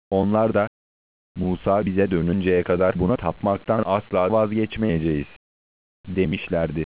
Onlar da, Musa bize dönünceye kadar buna tapmaktan asla vazgeçmeyeceğiz, demişlerdi.